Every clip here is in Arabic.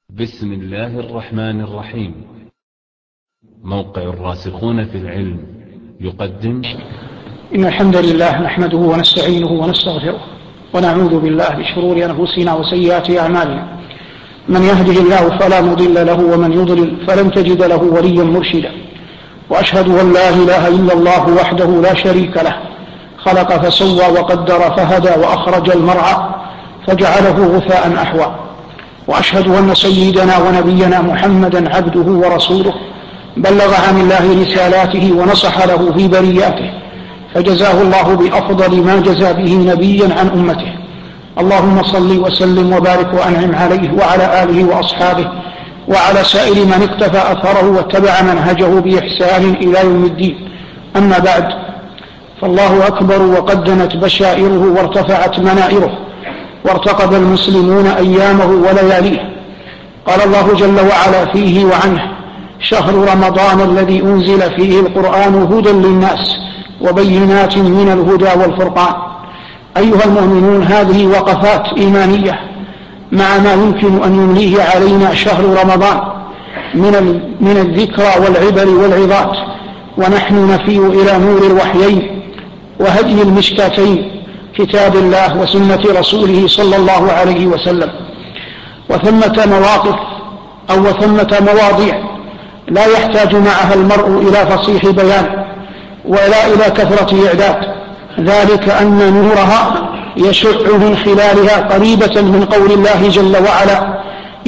بسم الله الرحمن الرحيم. موقع الراسخون في العلم يقدم. إن الحمد لله نحمده ونستعينه ونستغفره ونعوذ بالله من شرور أنفسنا وسيئات أعمالنا. من يهده الله فلا مضل له ومن يضلل فلن تجد له وليا مرشدا. وأشهد أن لا إله إلا الله وحده لا شريك له، خلق فسوى وقدر فهدى وأخرج المرعى فجعله غثاء أحوى. وأشهد أن سيدنا ونبينا محمدا عبده ورسوله، بلغ عن الله رسالاته ونصح له في برياته، فجزاه الله بأفضل ما جزى به نبيا عن أمته. اللهم صل وسلم وبارك وأنعم عليه وعلى آله وأصحابه وعلى سائر من اقتفى أثره واتبع منهجه بإحسان إلى يوم الدين. أما بعد، فالله أكبر وقدمت بشائره وارتفعت منائره وارتقب المسلمون أيامه ولياليه. قال الله جل وعلا فيه وعنه: شهر رمضان الذي أنزل فيه القرآن هدى للناس وبينات من الهدى والفرقان. أيها المؤمنون، هذه وقفات إيمانية مع ما يمكن أن يمليه علينا شهر رمضان من الذكرى والعبر والعظات، ونحن نفيء إلى نور الوحيين وهدي المشكاتين، كتاب الله وسنة رسوله صلى الله عليه وسلم. وثمة مواقف وثمة مواضيع لا يحتاج معها المرء إلى فصيح بيان ولا إلى كثرة إعداد، ذلك أن نورها يشع من خلالها قريبة من قول الله جل وعلا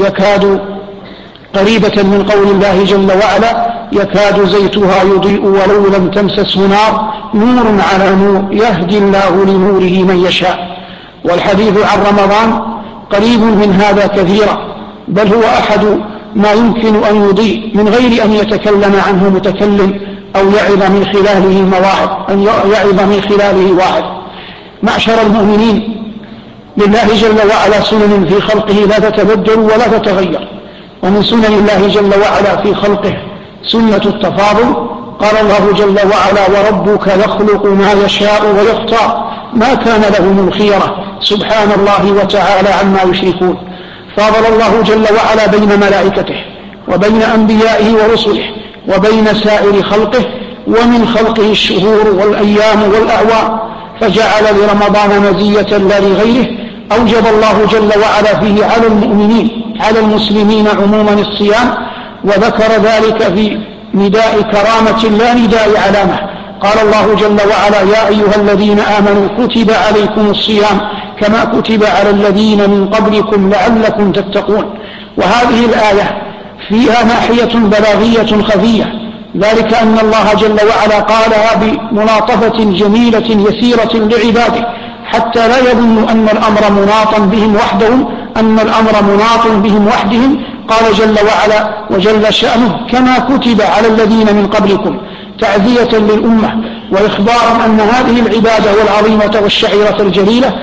يكاد زيتها يضيء ولو لم تمسسه نار، نور على نور، يهدي الله لنوره من يشاء. والحديث عن رمضان قريب من هذا كثيرا، بل هو أحد ما يمكن أن يضيء من غير أن يتكلم عنه متكلم أو يعظ من خلاله واعظ. معشر المؤمنين، لله جل وعلا سنن في خلقه لا تتبدل ولا تتغير، ومن سنن الله جل وعلا في خلقه سنة التفاضل. قال الله جل وعلا: وربك يخلق ما يشاء ويختار ما كان لهم الخيرة، سبحان الله وتعالى عما يشركون. فاضل الله جل وعلا بين ملائكته وبين أنبيائه ورسله وبين سائر خلقه، ومن خلقه الشهور والأيام والأعوام، فجعل لرمضان مزية لا لغيره. أوجب الله جل وعلا فيه على المؤمنين على المسلمين عموما الصيام، وذكر ذلك في نداء كرامة لا نداء علامة. قال الله جل وعلا: يا أيها الذين آمنوا كتب عليكم الصيام كما كتب على الذين من قبلكم لعلكم تتقون. وهذه الآية فيها ناحية بلاغية خفية، ذلك أن الله جل وعلا قالها بملاطفة جميلة يسيرة لعباده، حتى لا يظن أن الأمر مناط بهم وحدهم. قال جل وعلا وجل شأنه: كما كتب على الذين من قبلكم، تعزية للأمة وإخبارا أن هذه العبادة والعظيمة والشعيرة الجليلة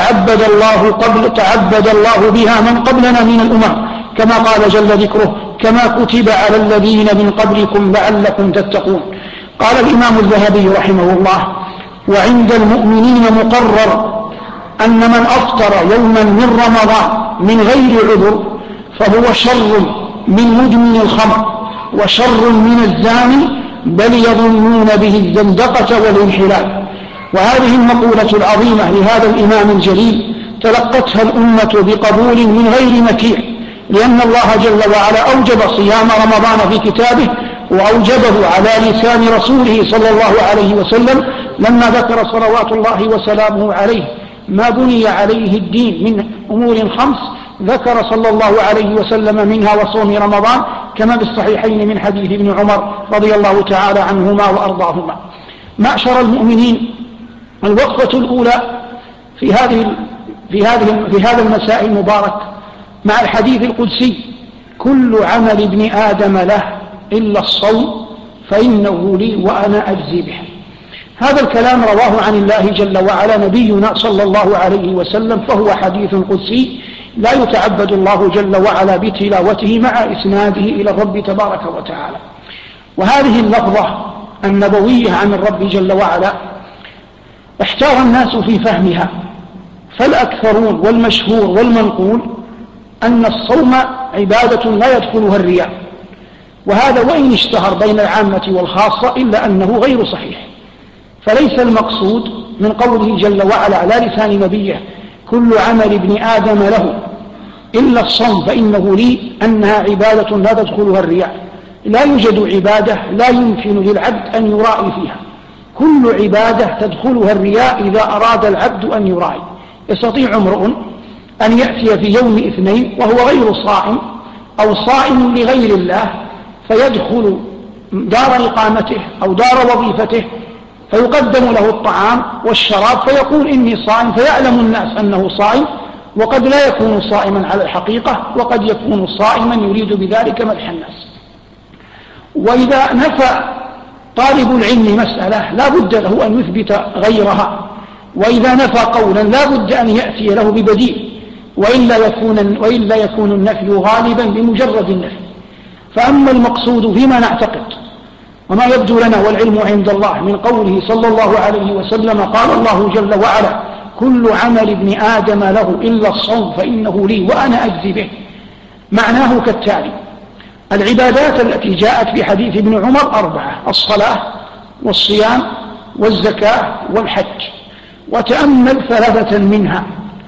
تعبد الله بها من قبلنا من الأمم، كما قال جل ذكره: كما كتب على الذين من قبلكم لعلكم تتقون. قال الإمام الذهبي رحمه الله: وعند المؤمنين مقرر أن من أفطر يوما من رمضان من غير عذر فهو شر من مدمن الخمر وشر من الزاني، بل يظنون به الزندقة والانحلال. وهذه المقولة العظيمة لهذا الإمام الجليل تلقتها الأمة بقبول من غير مكيع، لأن الله جل وعلا أوجب صيام رمضان في كتابه، وأوجبه على لسان رسوله صلى الله عليه وسلم لما ذكر صلوات الله وسلامه عليه ما بني عليه الدين من أمور 5، ذكر صلى الله عليه وسلم منها وصوم رمضان، كما بالصحيحين من حديث ابن عمر رضي الله تعالى عنهما وأرضاهما. معشر المؤمنين، الوقفة الأولى في هذا المساء المبارك مع الحديث القدسي: كل عمل ابن آدم له إلا الصوم فإنه لي وأنا أجزي به. هذا الكلام رواه عن الله جل وعلا نبينا صلى الله عليه وسلم، فهو حديث قدسي لا يتعبد الله جل وعلا بتلاوته مع إسناده إلى الرب تبارك وتعالى. وهذه اللفظة النبوية عن الرب جل وعلا احتار الناس في فهمها، فالأكثرون والمشهور والمنقول أن الصوم عبادة لا يدخلها الرياء، وهذا وإن اشتهر بين العامة والخاصة إلا أنه غير صحيح. فليس المقصود من قوله جل وعلا على لسان نبيه كل عمل ابن آدم له إلا الصوم فإنه لي أنها عبادة لا تدخلها الرياء. لا يوجد عبادة لا يمكن للعبد أن يرائي فيها، كل عبادة تدخلها الرياء إذا أراد العبد أن يرائي. يستطيع امرؤ أن يأتي في يوم اثنين وهو غير صائم أو صائم لغير الله، فيدخل دار إقامته أو دار وظيفته فيقدم له الطعام والشراب فيقول إني صائم، فيعلم الناس أنه صائم، وقد لا يكون صائما على الحقيقة، وقد يكون صائما يريد بذلك مدح الناس. وإذا نفى طالب العلم مسألة لا بد له أن يثبت غيرها، وإذا نفى قولا لا بد أن يأتي له ببديل، وإلا يكون النفي غالبا بمجرد النفي. فأما المقصود فيما نعتقد وما يبدو لنا والعلم عند الله من قوله صلى الله عليه وسلم قال الله جل وعلا كل عمل ابن آدم له إلا الصوم فإنه لي وأنا أجزي به، معناه كالتالي: العبادات التي جاءت في حديث ابن عمر 4: الصلاة والصيام والزكاة والحج. وتأمل 3 منها.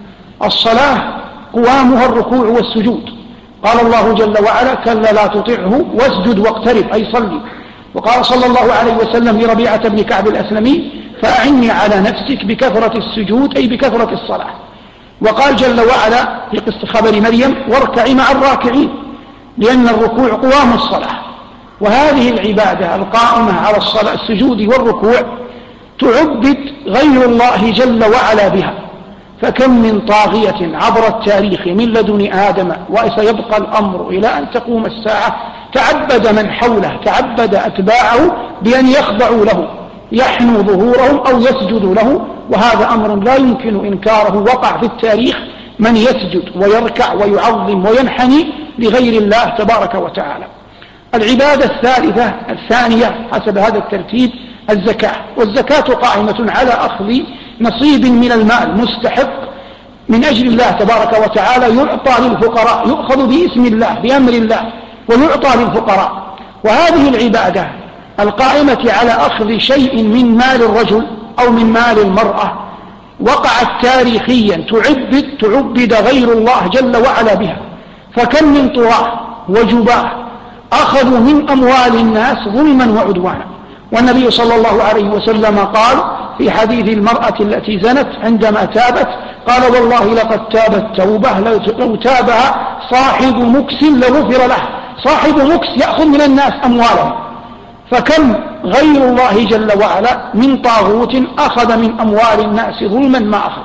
الصلاة قوامها الركوع والسجود، قال الله جل وعلا كلا لا تطعه واسجد واقترب أي صلي. وقال صلى الله عليه وسلم لربيعة بن كعب الأسلمي فأعني على نفسك بكثرة السجود أي بكثرة الصلاة. وقال جل وعلا في قصة خبر مريم واركعي مع الراكعين، لأن الركوع قوام الصلاة. وهذه العبادة القائمة على الصلاة السجود والركوع تعبد غير الله جل وعلا بها. فكم من طاغية عبر التاريخ من لدن آدم وسيبقى الأمر إلى أن تقوم الساعة تعبد من حوله، تعبد أتباعه بأن يخضعوا له، يحنوا ظهورهم أو يسجدوا له، وهذا أمر لا يمكن إنكاره، وقع في التاريخ من يسجد ويركع ويعظم وينحني لغير الله تبارك وتعالى. العبادة الثانية حسب هذا الترتيب الزكاة. والزكاة قائمة على أخذ نصيب من المال مستحق من أجل الله تبارك وتعالى يعطى للفقراء، يؤخذ باسم الله بأمر الله ويعطى للفقراء. وهذه العبادة القائمة على أخذ شيء من مال الرجل أو من مال المرأة وقعت تاريخيا تعبد غير الله جل وعلا بها. فكم من طغاة وجباه أخذوا من أموال الناس ظلما وعدوانا. والنبي صلى الله عليه وسلم قال في حديث المرأة التي زنت عندما تابت قال والله لقد تابت توبة لو تابها صاحب مكس لغفر له. صاحب مكس يأخذ من الناس أموالهم. فكم غير الله جل وعلا من طاغوت أخذ من أموال الناس ظلما ما أخذ.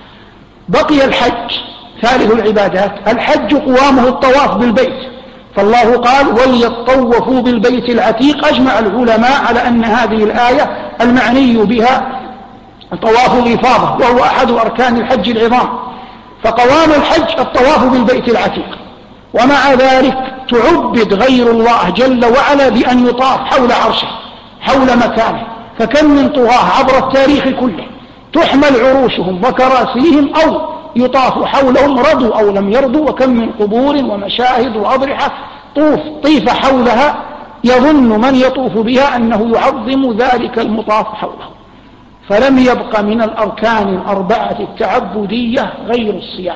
بقي الحج ثالث العبادات. الحج قوامه الطواف بالبيت، فالله قال وليطوفوا بالبيت العتيق. أجمع العلماء على أن هذه الآية المعني بها طواف الإفاضة، وهو أحد أركان الحج العظام. فقوام الحج الطواف بالبيت العتيق. ومع ذلك تعبد غير الله جل وعلا بأن يطاف حول عرشه حول مكانه. فكم من طغاة عبر التاريخ كله تحمل عروشهم وكراسيهم أو يطاف حولهم رضوا أو لم يرضوا. وكم من قبور ومشاهد وأضرحة طيف حولها يظن من يطوف بها أنه يعظم ذلك المطاف حوله. فلم يبق من الأركان 4 التعبدية غير الصيام،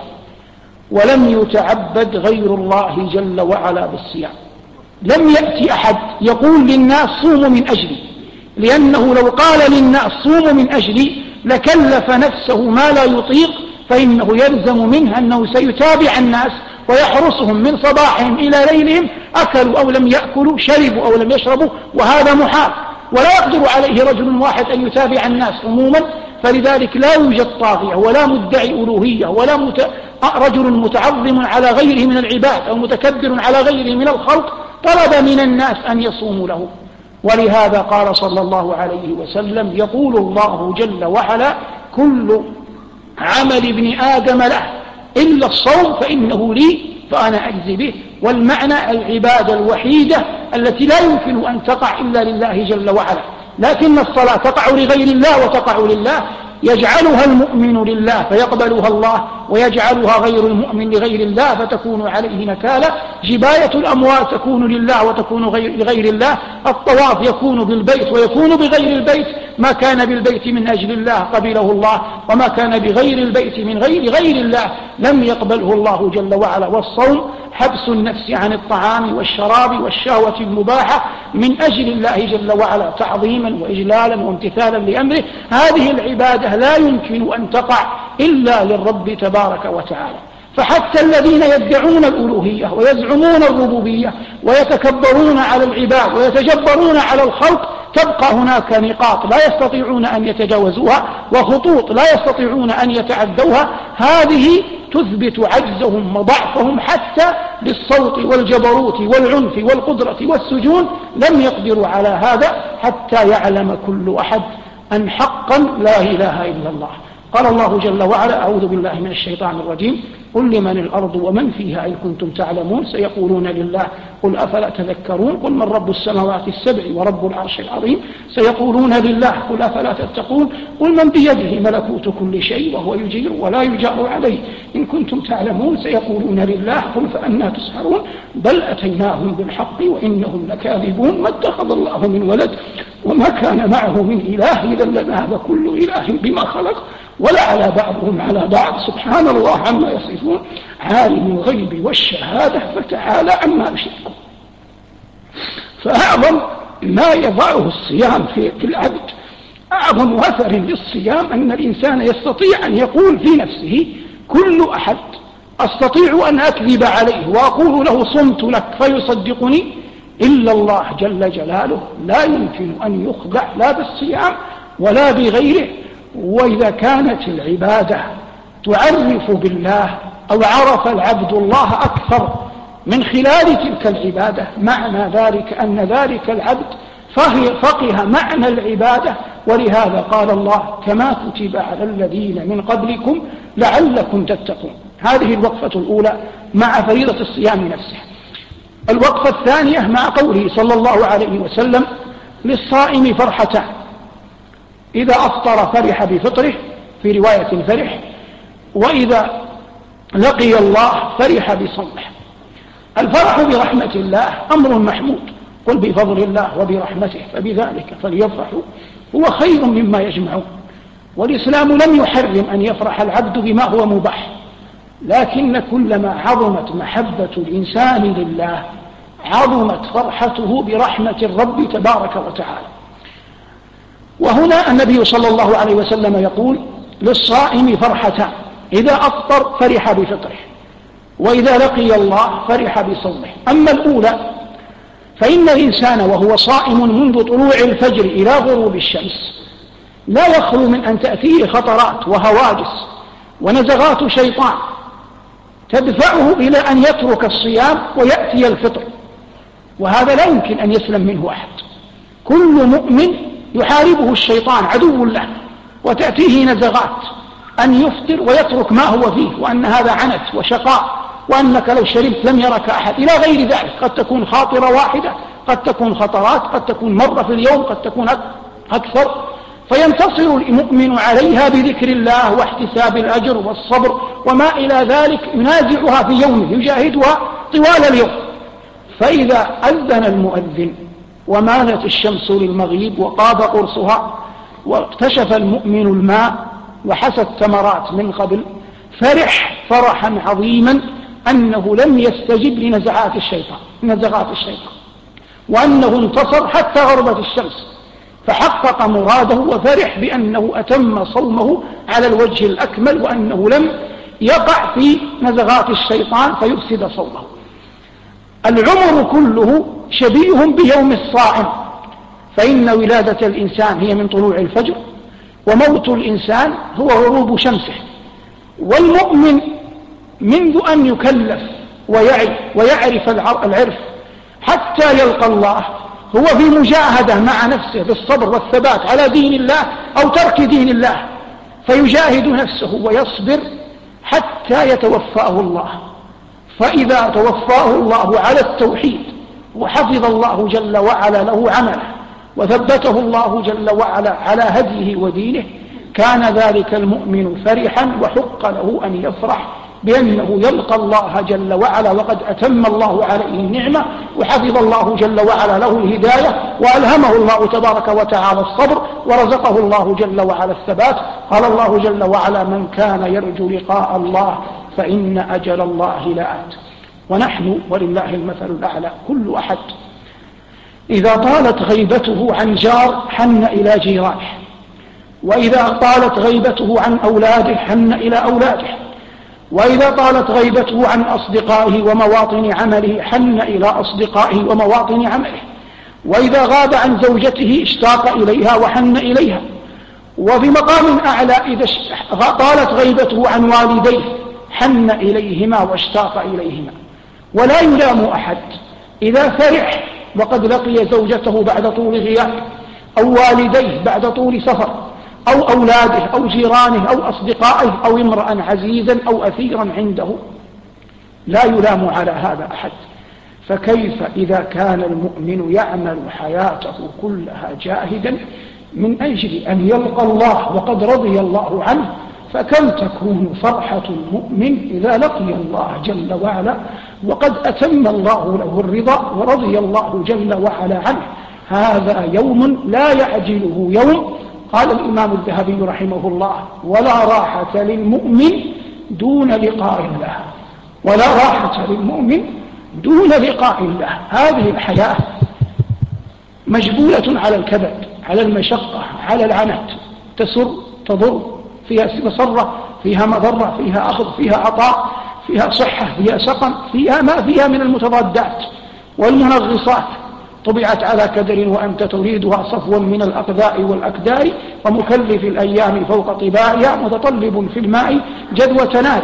ولم يتعبد غير الله جل وعلا بالصيام. لم يأتي أحد يقول للناس صوموا من أجلي، لأنه لو قال للناس صوموا من أجلي لكلف نفسه ما لا يطيق، فإنه يلزم منه أنه سيتابع الناس ويحرسهم من صباحهم إلى ليلهم، أكلوا أو لم يأكلوا، شربوا أو لم يشربوا، وهذا محال، ولا يقدر عليه رجل واحد أن يتابع الناس عموما. فلذلك لا يوجد طاغية ولا مدعي ألوهية ولا رجل متعظم على غيره من العباد أو متكبر على غيره من الخلق طلب من الناس أن يصوموا له. ولهذا قال صلى الله عليه وسلم يقول الله جل وعلا كل عمل ابن آدم له إلا الصوم فإنه لي فأنا أجزي به. والمعنى العبادة الوحيدة التي لا يمكن أن تقع إلا لله جل وعلا، لكن الصلاة تقع لغير الله وتقع لله. يجعلها المؤمن لله فيقبلها الله، ويجعلها غير المؤمن لغير الله فتكون عليه نكالا. جباية الأموال تكون لله وتكون لغير الله. الطواف يكون بالبيت ويكون بغير البيت. ما كان بالبيت من أجل الله قبله الله، وما كان بغير البيت من غير الله لم يقبله الله جل وعلا. والصوم حبس النفس عن الطعام والشراب والشهوة المباحة من أجل الله جل وعلا تعظيما وإجلالا وامتثالا لأمره. هذه العبادة لا يمكن أن تقع إلا للرب تبارك وتعالى. فحتى الذين يدعون الألوهية ويزعمون الربوبية ويتكبرون على العباد ويتجبرون على الخلق تبقى هناك نقاط لا يستطيعون أن يتجاوزوها وخطوط لا يستطيعون أن يتعدوها. هذه تثبت عجزهم وضعفهم حتى بالصوت والجبروت والعنف والقدرة والسجون لم يقدروا على هذا حتى يعلم كل أحد أن حقا لا إله إلا الله. قال الله جل وعلا: أعوذ بالله من الشيطان الرجيم: قل لمن الأرض ومن فيها إن كنتم تعلمون سيقولون لله قل أفلا تذكرون قل من رب السماوات السبع ورب العرش العظيم سيقولون لله قل أفلا تتقون قل من بيده ملكوت كل شيء وهو يجير ولا يجار عليه إن كنتم تعلمون سيقولون لله قل فأنى تسحرون بل أتيناهم بالحق وإنهم لكاذبون ما اتخذ الله من ولد وما كان معه من إله إذا لذهب كل إله بما خلق ولعلى بعضهم على بعض سبحان الله عما يصفون عالم الغيب والشهادة فتعالى عما يشركون. فأعظم ما يضعه الصيام في العبد، أعظم أثر للصيام أن الإنسان يستطيع أن يقول في نفسه: كل أحد أستطيع أن أكذب عليه وأقول له صمت لك فيصدقني إلا الله جل جلاله لا يمكن أن يخدع لا بالصيام ولا بغيره. وإذا كانت العبادة تعرف بالله أو عرف العبد الله أكثر من خلال تلك العبادة معنى ذلك أن ذلك العبد فقه معنى العبادة. ولهذا قال الله: كما كتب على الذين من قبلكم لعلكم تتقون. هذه الوقفة الأولى مع فريضة الصيام نفسه. الوقفة الثانية مع قوله صلى الله عليه وسلم: للصائم فرحتان، إذا أفطر فرح بفطره، في رواية فرح، وإذا لقي الله فرح بصومه. الفرح برحمة الله أمر محمود، قل بفضل الله وبرحمته فبذلك فليفرحوا هو خير مما يجمعون. والإسلام لم يحرم أن يفرح العبد بما هو مباح، لكن كلما عظمت محبة الإنسان لله عظمت فرحته برحمة الرب تبارك وتعالى. وهنا النبي صلى الله عليه وسلم يقول: للصائم فرحتان، إذا أفطر فرح بفطره، وإذا لقي الله فرح بصومه. أما الأولى فإن الإنسان وهو صائم منذ طلوع الفجر إلى غروب الشمس لا يخلو من أن تأتيه خطرات وهواجس ونزغات شيطان تدفعه إلى أن يترك الصيام ويأتي الفطر، وهذا لا يمكن أن يسلم منه أحد. كل مؤمن يحاربه الشيطان عدو له، وتأتيه نزغات أن يفطر ويترك ما هو فيه، وأن هذا عنت وشقاء، وأنك لو شربت لم يرك أحد، إلى غير ذلك. قد تكون خاطرة واحدة، قد تكون خطرات، قد تكون مرة في اليوم، قد تكون أكثر. فينتصر المؤمن عليها بذكر الله واحتساب الأجر والصبر وما إلى ذلك، ينازعها في يومه، يجاهدها طوال اليوم. فإذا أذن المؤذن ومالت الشمس للمغيب وقاب قرصها واكتشف المؤمن الماء وحسى الثمرات من قبل، فرح فرحا عظيما أنه لم يستجب لنزغات الشيطان، وأنه انتصر حتى غربت الشمس، فحقق مراده وفرح بأنه أتم صومه على الوجه الأكمل، وأنه لم يقع في نزغات الشيطان فيفسد صومه. العمر كله شبيه بيوم الصائم، فإن ولادة الإنسان هي من طلوع الفجر، وموت الإنسان هو غروب شمسه. والمؤمن منذ أن يكلف ويعرف العرف حتى يلقى الله هو في مجاهدة مع نفسه بالصبر والثبات على دين الله أو ترك دين الله، فيجاهد نفسه ويصبر حتى يتوفاه الله. فإذا توفاه الله على التوحيد وحفظ الله جل وعلا له عمله وثبته الله جل وعلا على هديه ودينه، كان ذلك المؤمن فرحا وحق له أن يفرح بأنه يلقى الله جل وعلا وقد أتم الله عليه النعمة وحفظ الله جل وعلا له الهداية وألهمه الله تبارك وتعالى الصبر ورزقه الله جل وعلا الثبات. قال الله جل وعلا: من كان يرجو لقاء الله فإن أجل الله لآت. ونحن ولله المثل الأعلى كل أحد إذا طالت غيبته عن جار حن إلى جيرانه، وإذا طالت غيبته عن أولاده حن إلى أولاده، وإذا طالت غيبته عن أصدقائه ومواطن عمله حن إلى أصدقائه ومواطن عمله، وإذا غاب عن زوجته اشتاق إليها وحن إليها، وفي مقام أعلى إذا طالت غيبته عن والديه حن إليهما واشتاق إليهما. ولا يلام أحد إذا فرح وقد لقي زوجته بعد طول غياب، أو والديه بعد طول سفر، أو أولاده أو جيرانه أو أصدقائه أو امرأ عزيزا أو أثيرا عنده، لا يلام على هذا أحد. فكيف إذا كان المؤمن يعمل حياته كلها جاهدا من أجل أن يلقى الله وقد رضي الله عنه، فكم تكون فرحة المؤمن إذا لقي الله جل وعلا وقد أتم الله له الرضا ورضي الله جل وعلا عنه. هذا يوم لا يعجله يوم. قال الإمام الذهبي رحمه الله: ولا راحة للمؤمن دون لقاء الله، ولا راحة للمؤمن دون لقاء الله. هذه الحياة مجبولة على الكبد، على المشقة، على العنت، تسر تضر، فيها مسرة، فيها مضرة، فيها أخذ، فيها عطاء، فيها صحة، فيها سقم، فيها ما فيها من المتضادات والمنغصات. طبعت على كدر وأنت تريدها صفوا من الأقذاء والأكدار، ومكلف الأيام فوق طباعها متطلب في الماء جدوى نار.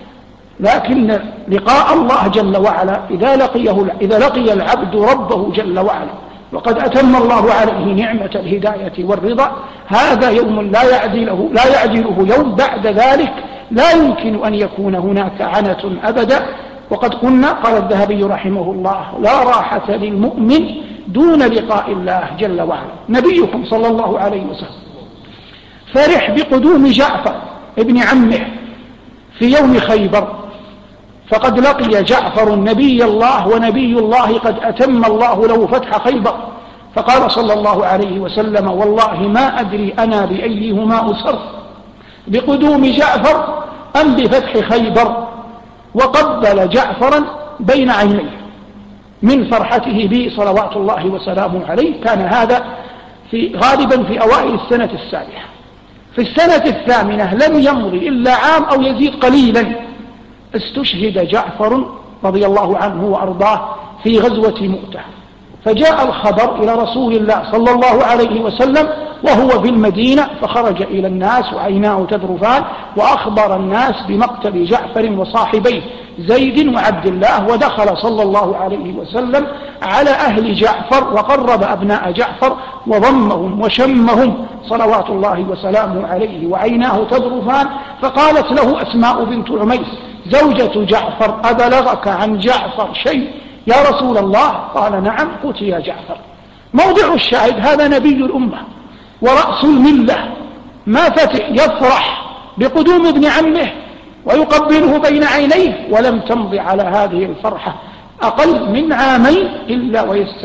لكن لقاء الله جل وعلا إذا لقي العبد ربه جل وعلا وقد أتم الله عليه نعمة الهداية والرضا، هذا يوم لا يعجله يوم. بعد ذلك لا يمكن أن يكون هناك عنة أبدا. وقد قلنا، قال الذهبي رحمه الله: لا راحة للمؤمن دون لقاء الله جل وعلا. نبيكم صلى الله عليه وسلم فرح بقدوم جعفر ابن عمه في يوم خيبر، فقد لقي جعفر نبي الله ونبي الله قد أتم الله له فتح خيبر. فقال صلى الله عليه وسلم: والله ما أدري أنا بأيهما أسر، بقدوم جعفر أم بفتح خيبر. وقبل جعفرا بين عينيه من فرحته به صلوات الله وسلامه عليه. كان هذا غالبا في أوائل السنة السابعة. في السنة الثامنة لم يمضي إلا عام أو يزيد قليلا استشهد جعفر رضي الله عنه وأرضاه في غزوة مؤتة. فجاء الخبر إلى رسول الله صلى الله عليه وسلم وهو في المدينة، فخرج إلى الناس وعيناه تذرفان وأخبر الناس بمقتل جعفر وصاحبيه زيد وعبد الله. ودخل صلى الله عليه وسلم على أهل جعفر وقرب أبناء جعفر وضمهم وشمهم صلوات الله وسلامه عليه وعيناه تذرفان. فقالت له أسماء بنت عميس زوجة جعفر: أبلغك عن جعفر شيء يا رسول الله؟ قال: نعم، قتل جعفر. موضع الشاهد: هذا نبي الأمة ورأس الملة، ما فتح يفرح بقدوم ابن عمه ويقبله بين عينيه، ولم تمض على هذه الفرحة أقل من عامين إلا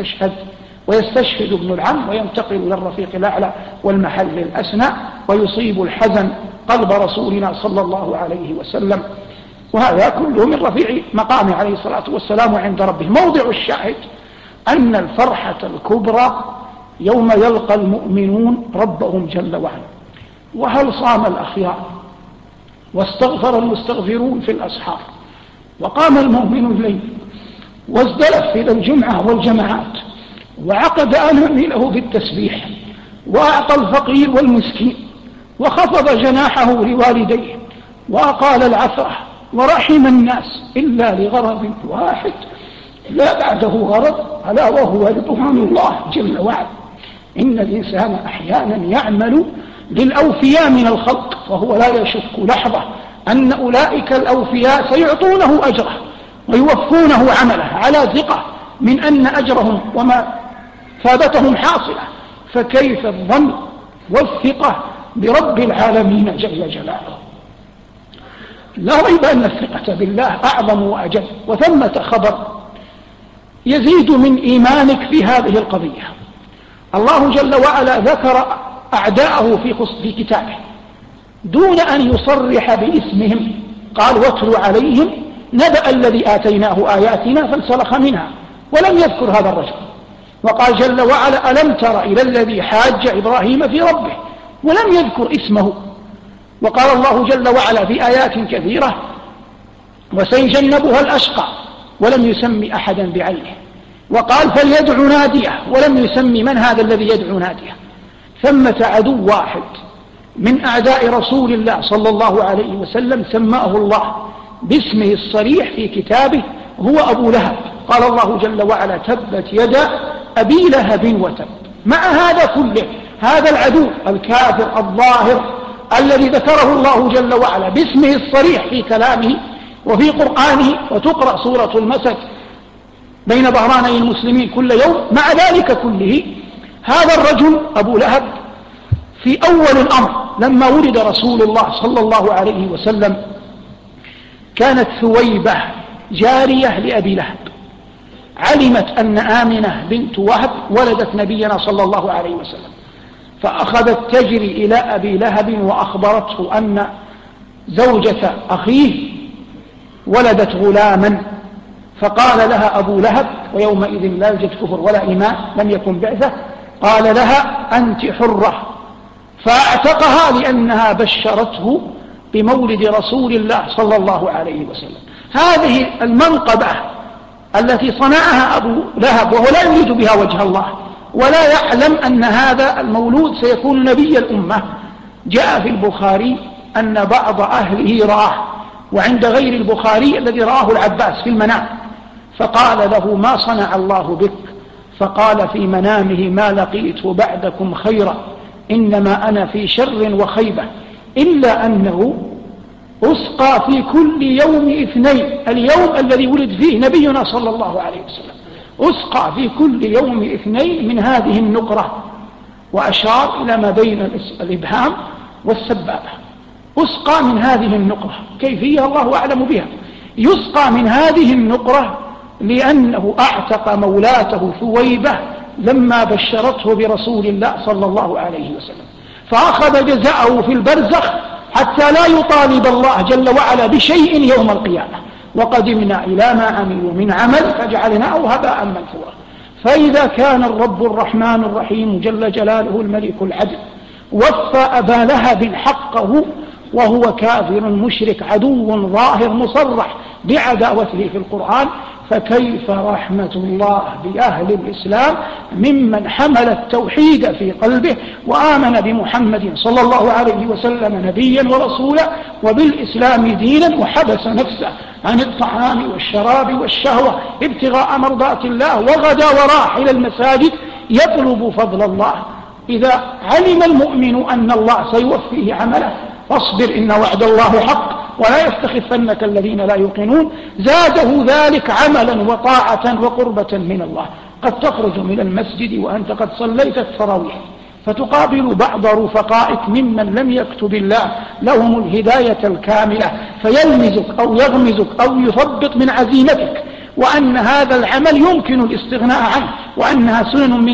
ويستشهد ابن العم وينتقل إلى الرفيق الأعلى والمحل الأسنى، ويصيب الحزن قلب رسولنا صلى الله عليه وسلم. وهذا كله من رفيع مقامه عليه الصلاة والسلام عند ربه. موضع الشاهد أن الفرحة الكبرى يوم يلقى المؤمنون ربهم جل وعلا. وهل صام الأخيار واستغفر المستغفرون في الأسحار، وقام المؤمن الليل وازدلف إلى الجمعة والجماعات، وعقد أنامله بالتسبيح، وأعطى الفقير والمسكين، وخفض جناحه لوالديه، وأقال العثرة، ورحم الناس، إلا لغرض واحد لا بعده غرض، ألا وهو رضوان الله جل وعلا. إن الإنسان أحيانا يعمل للأوفياء من الخلق، فهو لا يشك لحظة أن أولئك الأوفياء سيعطونه أجره ويوفونه عمله على ثقة من أن أجرهم وما ثابتهم حاصلة. فكيف الظن والثقة برب العالمين جل جلاله. لا ريب أن الثقة بالله أعظم وأجل، وثمة خبر يزيد من إيمانك في هذه القضية. الله جل وعلا ذكر أعداءه في كتابه دون أن يصرح باسمهم، قال واتل عليهم نبأ الذي آتيناه آياتنا فانسلخ منها، ولم يذكر هذا الرجل. وقال جل وعلا ألم تر إلى الذي حاج إبراهيم في ربه، ولم يذكر اسمه. وقال الله جل وعلا في آيات كثيرة وسيجنبها الأشقى، ولم يسمي أحدا بعينه. وقال فليدع ناديه، ولم يسمي من هذا الذي يدعو ناديه. ثمة عدو واحد من أعداء رسول الله صلى الله عليه وسلم سماه الله باسمه الصريح في كتابه، هو أبو لهب. قال الله جل وعلا تبت يدا أبي لهب وتب. مع هذا كله هذا العدو الكافر الظاهر الذي ذكره الله جل وعلا باسمه الصريح في كلامه وفي قرآنه، وتقرأ سورة المسد بين ظهراني المسلمين كل يوم، مع ذلك كله هذا الرجل أبو لهب في أول الأمر لما ولد رسول الله صلى الله عليه وسلم كانت ثويبة جارية لأبي لهب، علمت أن آمنة بنت وهب ولدت نبينا صلى الله عليه وسلم، فأخذت تجري إلى أبي لهب وأخبرته أن زوجة أخيه ولدت غلاما. فقال لها أبو لهب، ويومئذ لا يوجد كفر ولا إيمان، لم يكن بعثة، قال لها أنت حرة، فاعتقها لأنها بشرته بمولد رسول الله صلى الله عليه وسلم. هذه المنقبة التي صنعها أبو لهب وهو لا يريد بها وجه الله ولا يعلم أن هذا المولود سيكون نبي الأمة. جاء في البخاري أن بعض أهله رآه، وعند غير البخاري الذي رآه العباس في المنام، فقال له ما صنع الله بك؟ فقال في منامه ما لقيت بعدكم خيرا، إنما أنا في شر وخيبة، إلا أنه أسقى في كل يوم 2، اليوم الذي ولد فيه نبينا صلى الله عليه وسلم أسقى في كل يوم 2 من هذه النقرة، وأشار إلى ما بين الإبهام والسبابة. أسقى من هذه النقرة، كيفية الله أعلم بها. يسقى من هذه النقرة لأنه أعتق مولاته ثويبة لما بشرته برسول الله صلى الله عليه وسلم، فأخذ جزاءه في البرزخ حتى لا يطالب الله جل وعلا بشيء يوم القيامة. وقدمنا إلى ما عملوا من عمل فجعلناه هباء منثورا. فإذا كان الرب الرحمن الرحيم جل جلاله الملك العدل وفى أبا لهب حقه وهو كافر مشرك عدو ظاهر مصرح بعداوته في القرآن، فكيف رحمة الله بأهل الإسلام ممن حمل التوحيد في قلبه وآمن بمحمد صلى الله عليه وسلم نبيا ورسولا وبالإسلام دينا، وحبس نفسه عن الطعام والشراب والشهوة ابتغاء مرضات الله، وغدا وراح إلى المساجد يطلب فضل الله. إذا علم المؤمن أن الله سيوفيه عمله فاصبر إن وعد الله حق ولا يستخفنك الذين لا يوقنون، زاده ذلك عملا وطاعة وقربة من الله. قد تخرج من المسجد وأنت قد صليت التراويح فتقابل بعض رفقائك ممن لم يكتب الله لهم الهداية الكاملة فيلمزك أو يغمزك أو يثبط من عزيمتك، وأن هذا العمل يمكن الاستغناء عنه، وأنها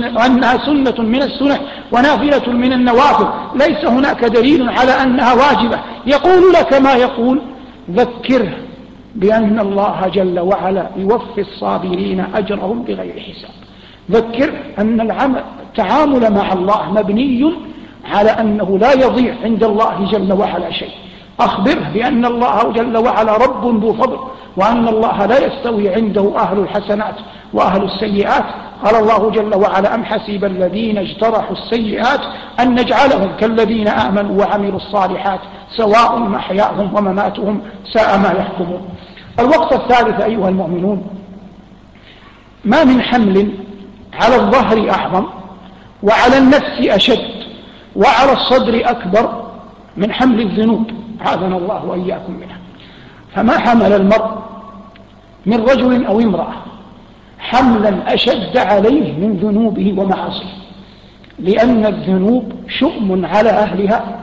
سنة من السنن ونافلة من النوافل، ليس هناك دليل على أنها واجبة. يقول لك ما يقول، ذكره بأن الله جل وعلا يوفي الصابرين أجرهم بغير حساب. ذكر أن التعامل مع الله مبني على أنه لا يضيع عند الله جل وعلا شيء. أخبره بأن الله جل وعلا رب ذو فضل، وأن الله لا يستوي عنده أهل الحسنات وأهل السيئات. قال الله جل وعلا أم حسب الذين اجترحوا السيئات أن نجعلهم كالذين آمنوا وعملوا الصالحات سواء محياهم ومماتهم ساء ما يحكمون. الوقت الثالث أيها المؤمنون، ما من حمل على الظهر أعظم وعلى النفس أشد وعلى الصدر أكبر من حمل الذنوب، عاذنا الله وإياكم منها. فما حمل المرء من رجل أو امرأة حملا أشد عليه من ذنوبه ومعاصيه، لأن الذنوب شؤم على أهلها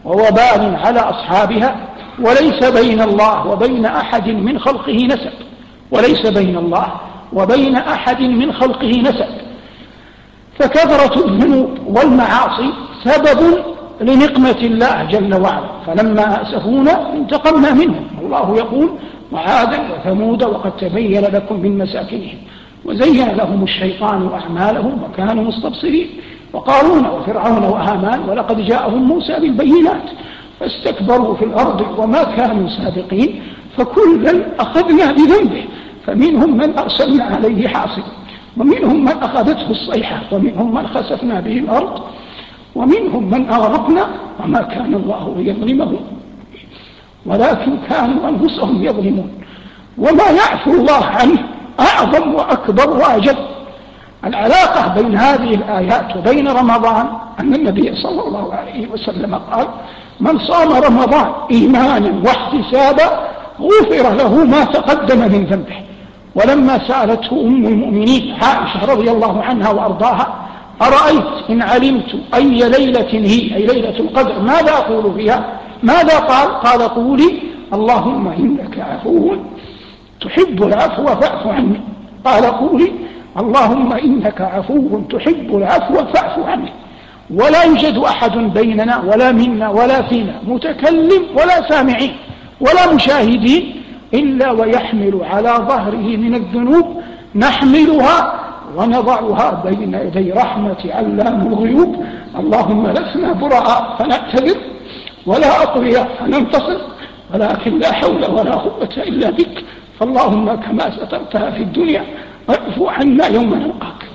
ووبال على أصحابها، وليس بين الله وبين أحد من خلقه نسب، وليس بين الله وبين أحد من خلقه نسب. فكثرة الذنوب والمعاصي سبب لنقمة الله جل وعلا، فلما أسفونا انتقمنا منهم. الله يقول: وعادا وثمود وقد تبين لكم من مساكنهم وزين لهم الشيطان أعمالهم وكانوا مستبصرين، وقارون وفرعون وهامان ولقد جاءهم موسى بالبينات فاستكبروا في الأرض وما كانوا سابقين، فكلا أخذنا بذنبه، فمنهم من أرسلنا عليه حاصبا، ومنهم من أخذته الصيحة، ومنهم من خسفنا به الأرض، ومنهم من أغرقنا، وما كان الله ليظلمهم ولكن كانوا أنفسهم يظلمون. وما يعفو الله عنه أعظم وأكبر وأجل. العلاقة بين هذه الآيات وبين رمضان أن النبي صلى الله عليه وسلم قال: من صام رمضان إيمانا واحتسابا غفر له ما تقدم من ذنبه. ولما سألته أم المؤمنين عائشة رضي الله عنها وأرضاها: أرأيت إن علمت أي ليلة هي، أي ليلة القدر، ماذا أقول فيها؟ ماذا قال؟ قال: قولي اللهم إنك عفو تحب العفو فاعف عني. قال: قولي اللهم إنك عفو تحب العفو فاعف عني. ولا يوجد أحد بيننا ولا منا ولا فينا متكلم ولا سامعين ولا مشاهدين إلا ويحمل على ظهره من الذنوب نحملها ونضعها بين يدي رحمة علام الغيوب. اللهم لسنا براء فنعتذر ولا أقوياء فننتصر، ولكن لا حول ولا قوة إلا بك، فاللهم كما سترتها في الدنيا اعفو عنا يوم نلقاك.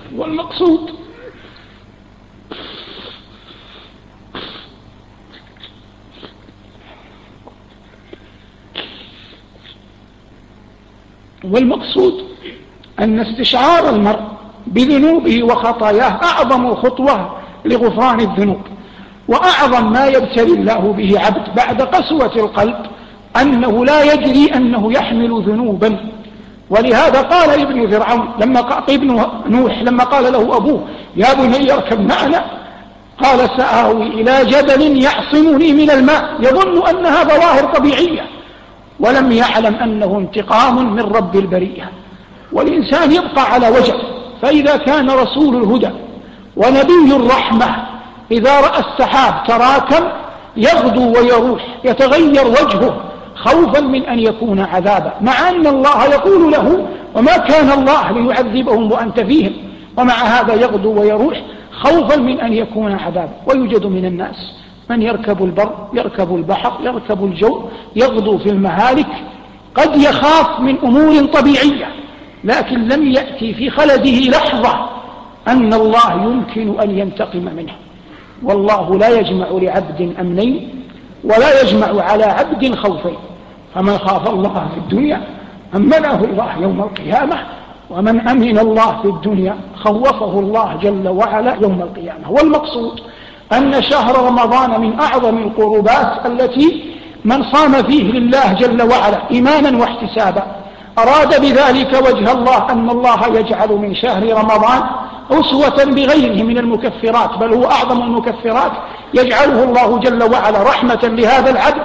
والمقصود أن استشعار المرء بذنوبه وخطاياه أعظم خطوة لغفران الذنوب، وأعظم ما يبتلي الله به عبد بعد قسوة القلب أنه لا يجري أنه يحمل ذنوبا. ولهذا قال ابن نوح لما قال له أبوه: يا بني اركب معنا، قال: سآوي إلى جبل يعصمني من الماء. يظن أنها ظواهر طبيعية ولم يعلم أنه انتقام من رب البرية. والإنسان يبقى على وجه، فإذا كان رسول الهدى ونبي الرحمة إذا رأى السحاب تراكم يغدو ويروح يتغير وجهه خوفا من أن يكون عذابا، مع أن الله يقول له: وما كان الله ليعذبهم وأنت فيهم، ومع هذا يغدو ويروح خوفا من أن يكون عذابا. ويوجد من الناس من يركب البر، يركب البحر، يركب الجو، يغدو في المهالك، قد يخاف من أمور طبيعية، لكن لم يأتي في خلده لحظة أن الله يمكن أن ينتقم منه. والله لا يجمع لعبد أمنين ولا يجمع على عبد خوفين، فمن خاف الله في الدنيا أمنه الله يوم القيامة، ومن أمن الله في الدنيا خوفه الله جل وعلا يوم القيامة. والمقصود أن شهر رمضان من أعظم القربات التي من صام فيه لله جل وعلا إيمانا واحتسابا أراد بذلك وجه الله أن الله يجعل من شهر رمضان أسوة بغيره من المكفرات، بل هو أعظم المكفرات، يجعله الله جل وعلا رحمة لهذا العبد،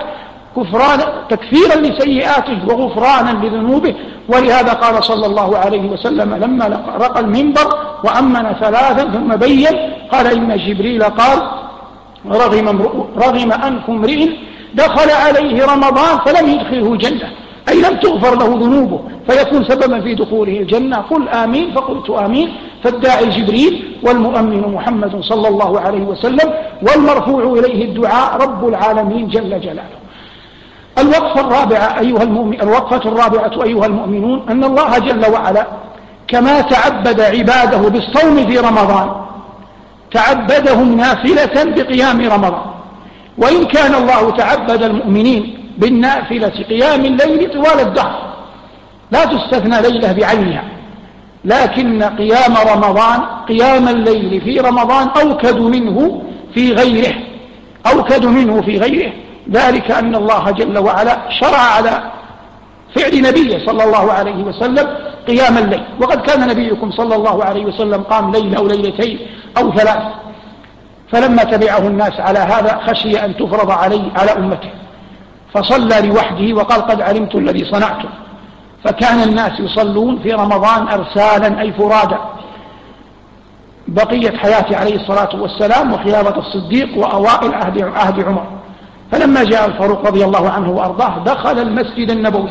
تكفيرا لسيئاته وغفرانا لذنوبه. ولهذا قال صلى الله عليه وسلم لما رقى المنبر وأمن ثلاثا ثم بين قال: إن جبريل قال: رغم أنف امرئ دخل عليه رمضان فلم يدخله جنة، أي لم تغفر له ذنوبه فيكون سببا في دخوله الجنة. قل آمين، فقلت آمين. فالداعي جبريل والمؤمن محمد صلى الله عليه وسلم، والمرفوع إليه الدعاء رب العالمين جل جلاله. الوقفة الرابعة أيها المؤمنون أن الله جل وعلا كما تعبد عباده بالصوم في رمضان تعبدهم نافلة بقيام رمضان. وإن كان الله تعبد المؤمنين بالنافلة قيام الليل طوال الدهر لا تستثنى ليلة بعينها، لكن قيام رمضان قيام الليل في رمضان أوكد منه في غيره، ذلك أن الله جل وعلا شرع على فعل نبيه صلى الله عليه وسلم قيام الليل، وقد كان نبيكم صلى الله عليه وسلم قام ليلة أو ليلتين أو ثلاث. فلما تبعه الناس على هذا خشي أن تفرض على أمته، فصلى لوحده وقال قد علمت الذي صنعته. فكان الناس يصلون في رمضان أرسالا أي فرادا بقية حياته عليه الصلاة والسلام وخلافة الصديق وأوائل عهد عمر. فلما جاء الفاروق رضي الله عنه وأرضاه دخل المسجد النبوي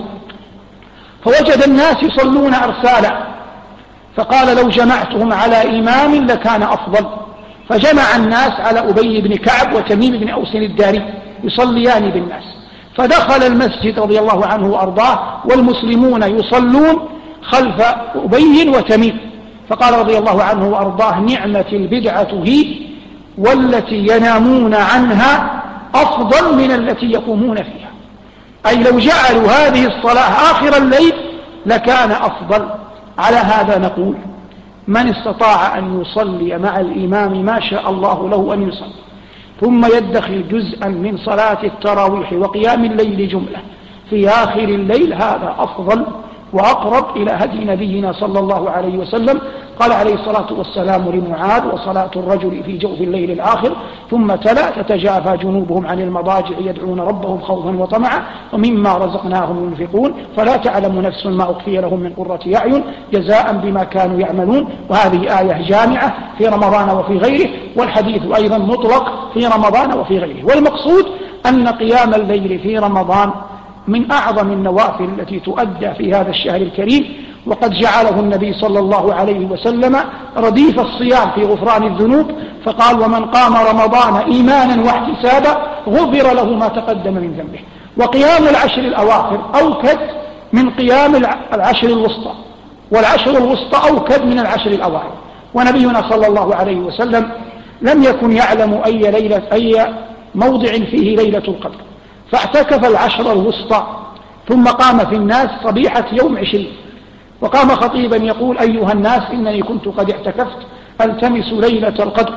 فوجد الناس يصلون أرسالا، فقال لو جمعتهم على إمام لكان أفضل، فجمع الناس على أبي بن كعب وتميم بن أوس الداري يصليان بالناس، فدخل المسجد رضي الله عنه وأرضاه والمسلمون يصلون خلف أبي وتميم، فقال رضي الله عنه وأرضاه نعمة البدعة هي والتي ينامون عنها أفضل من التي يقومون فيها، أي لو جعلوا هذه الصلاة آخر الليل لكان أفضل. على هذا نقول من استطاع أن يصلي مع الإمام ما شاء الله له أن يصلي، ثم يدخل جزءا من صلاة التراويح وقيام الليل جملة في آخر الليل، هذا أفضل وأقرب إلى هدي نبينا صلى الله عليه وسلم. قال عليه الصلاة والسلام لمعاذ وصلاة الرجل في جوف الليل الآخر، ثم تلا تتجافى جنوبهم عن المضاجع يدعون ربهم خوفا وطمعا ومما رزقناهم ينفقون فلا تعلم نفس ما أخفي لهم من قرة أعين جزاء بما كانوا يعملون. وهذه آية جامعة في رمضان وفي غيره، والحديث أيضا مطلق في رمضان وفي غيره. والمقصود أن قيام الليل في رمضان من أعظم النوافل التي تؤدى في هذا الشهر الكريم، وقد جعله النبي صلى الله عليه وسلم رديف الصيام في غفران الذنوب، فقال ومن قام رمضان إيمانا واحتسابا غفر له ما تقدم من ذنبه. وقيام العشر الأواخر أوكد من قيام العشر الوسطى، والعشر الوسطى أوكد من العشر الأواخر. ونبينا صلى الله عليه وسلم لم يكن يعلم أي موضع فيه ليلة القدر، فاعتكف العشر الوسطى ثم قام في الناس صبيحة يوم 20، وقام خطيبا يقول أيها الناس إنني كنت قد اعتكفت ألتمس ليلة القدر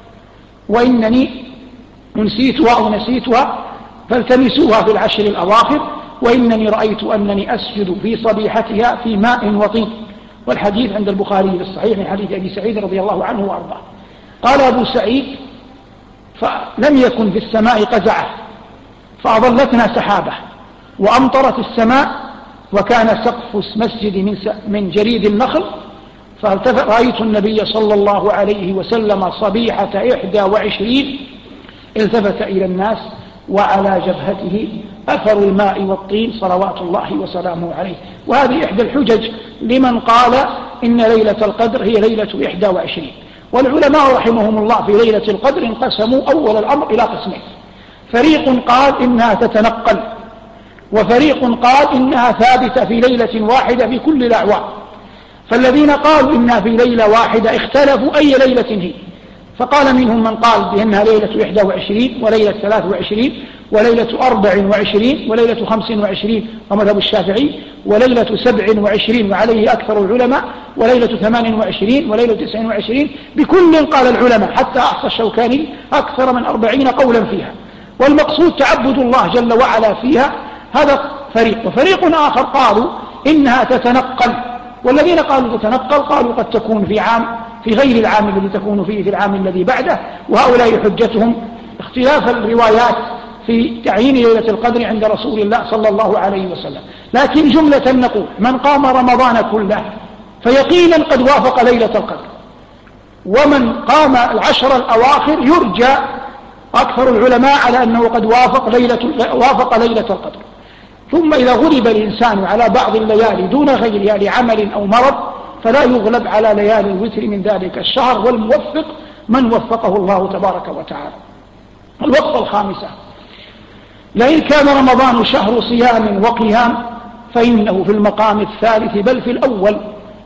وإنني أنسيتها أو نسيتها فالتمسوها في العشر الأواخر، وإنني رأيت أنني أسجد في صبيحتها في ماء وطين. والحديث عند البخاري في الصحيح من حديث أبي سعيد رضي الله عنه وأرضاه. قال أبو سعيد فلم يكن في السماء قزعة فأظلتنا سحابة وأمطرت السماء، وكان سقف مسجد من جريد النخل، فرأيت النبي صلى الله عليه وسلم صبيحة 21 التفت إلى الناس وعلى جبهته أثر الماء والطين صلوات الله وسلامه عليه. وهذه إحدى الحجج لمن قال إن ليلة القدر هي ليلة 21. والعلماء رحمهم الله في ليلة القدر انقسموا أول الأمر إلى قسمين، فريق قال إنها تتنقل، وفريق قال إنها ثابتة في ليلة واحدة في كل الأعوام. فالذين قالوا إنها في ليلة واحدة اختلفوا أي ليلة هي، فقال منهم من قال بأنها ليلة 21 وليلة 23 وليلة 24 وليلة 25 ومذهب الشافعي وليلة 27 وعليه أكثر العلماء وليلة 28 وليلة 29، بكل قال العلماء حتى أحصى الشوكاني أكثر من 40 قولا فيها. والمقصود تعبد الله جل وعلا فيها، هذا فريق. وفريق آخر قالوا إنها تتنقل، والذين قالوا تتنقل قالوا قد تكون في عام في غير العام الذي تكون فيه في العام الذي بعده، وهؤلاء حجتهم اختلاف الروايات في تعيين ليلة القدر عند رسول الله صلى الله عليه وسلم. لكن جملة نقول من قام رمضان كله فيقينا قد وافق ليلة القدر، ومن قام العشر الأواخر يرجى أكثر العلماء على أنه قد وافق ليلة القدر. ثم إذا غلب الإنسان على بعض الليالي دون غيرها لعمل أو مرض فلا يغلب على ليالي الوتر من ذلك الشهر، والموفق من وفقه الله تبارك وتعالى. الوقفة الخامسة: لئن كان رمضان شهر صيام وقيام فإنه في المقام الثالث بل في الأول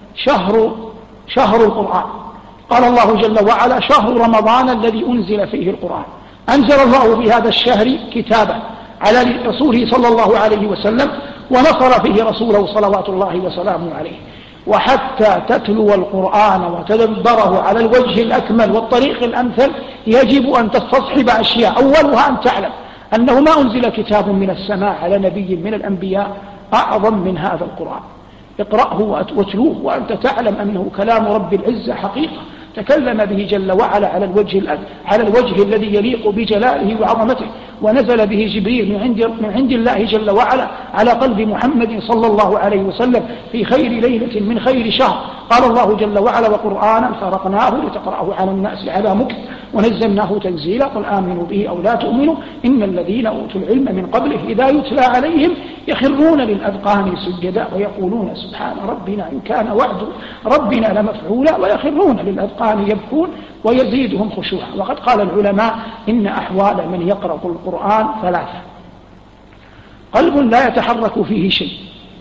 شهر القرآن. قال الله جل وعلا: شهر رمضان الذي أنزل فيه القرآن. أنزل الله في هذا الشهر كتابه على رسوله صلى الله عليه وسلم، ونصر فيه رسوله صلوات الله وسلامه عليه. وحتى تتلو القرآن وتدبره على الوجه الأكمل والطريق الأمثل يجب أن تستصحب أشياء، أولها أن تعلم أنه ما أنزل كتاب من السماء على نبي من الأنبياء أعظم من هذا القرآن. اقرأه واتلوه وأنت تعلم أنه كلام رب العزة حقيقة، تكلم به جل وعلا على الوجه الذي يليق بجلاله وعظمته، ونزل به جبريل من عند الله جل وعلا على قلب محمد صلى الله عليه وسلم في خير ليلة من خير شهر. قال الله جل وعلا: وقرآنا فرقناه لتقرأه على الناس على مكث ونزلناه تنزيلا قل آمنوا به أو لا تؤمنوا إن الذين أوتوا العلم من قبله إذا يتلى عليهم يخرون للأذقان سجدا ويقولون سبحان ربنا إن كان وعد ربنا لمفعولا ويخرون للأذقان يبكون ويزيدهم خشوعا. وقد قال العلماء إن أحوال من يقرأ القرآن ثلاثة: قلب لا يتحرك فيه شيء،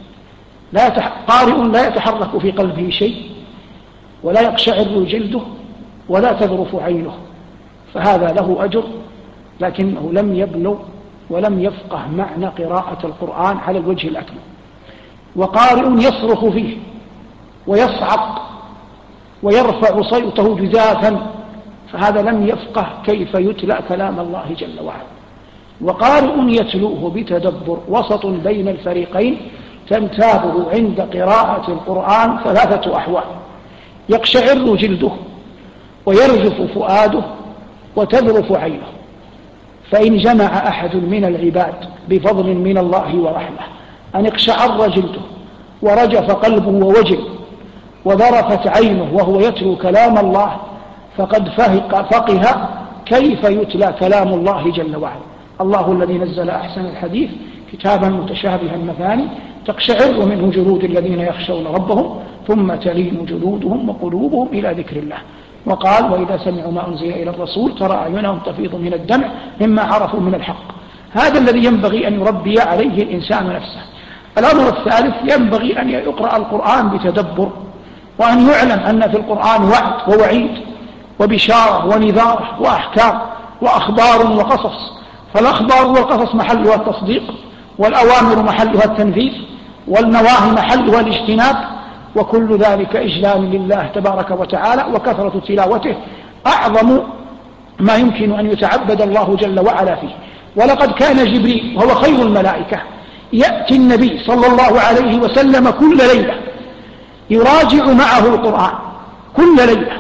قارئ لا يتحرك في قلبه شيء ولا يقشعر جلده ولا تذرف عينه، فهذا له أجر لكنه لم يبلغ ولم يفقه معنى قراءة القرآن على الوجه الأكمل. وقارئ يصرخ فيه ويصعق ويرفع صوته جزافا، فهذا لم يفقه كيف يتلى كلام الله جل وعلا. وقارئ يتلوه بتدبر وسط بين الفريقين، تنتابه عند قراءة القرآن ثلاثة أحوال: يقشعر جلده ويرجف فؤاده وتذرف عينه. فإن جمع أحد من العباد بفضل من الله ورحمة أن اقشعر جلده ورجف قلبه ووجل وذرفت عينه وهو يتلو كلام الله، فقد فقه كيف يتلى كلام الله جل وعلا. الله الذي نزل أحسن الحديث كتابا متشابها مثاني تقشعر منه جلود الذين يخشون ربهم ثم تلين جلودهم وقلوبهم إلى ذكر الله. وقال: وإذا سمعوا ما أنزل إلى الرسول ترى أعينهم تفيض من الدمع مما عرفوا من الحق. هذا الذي ينبغي أن يربي عليه الإنسان نفسه. الأمر الثالث: ينبغي أن يقرأ القرآن بتدبر، وأن يعلم أن في القرآن وعد ووعيد وبشارة ونذارة وأحكام وأخبار وقصص، فالأخبار والقصص محلها التصديق، والأوامر محلها التنفيذ، والنواهي محلها الاجتناب، وكل ذلك إجلال لله تبارك وتعالى وكثرة تلاوته أعظم ما يمكن أن يتعبد الله جل وعلا فيه. ولقد كان جبريل وهو خير الملائكة يأتي النبي صلى الله عليه وسلم كل ليلة يراجع معه القرآن كل ليلة،